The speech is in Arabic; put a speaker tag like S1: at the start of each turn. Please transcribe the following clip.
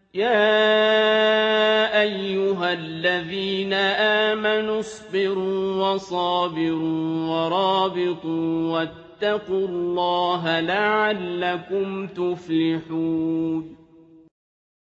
S1: يَا أَيُّهَا الَّذِينَ آمَنُوا اصْبِرُوا وَصَابِرُوا وَرَابِطُوا وَاتَّقُوا اللَّهَ لَعَلَّكُمْ تُفْلِحُونَ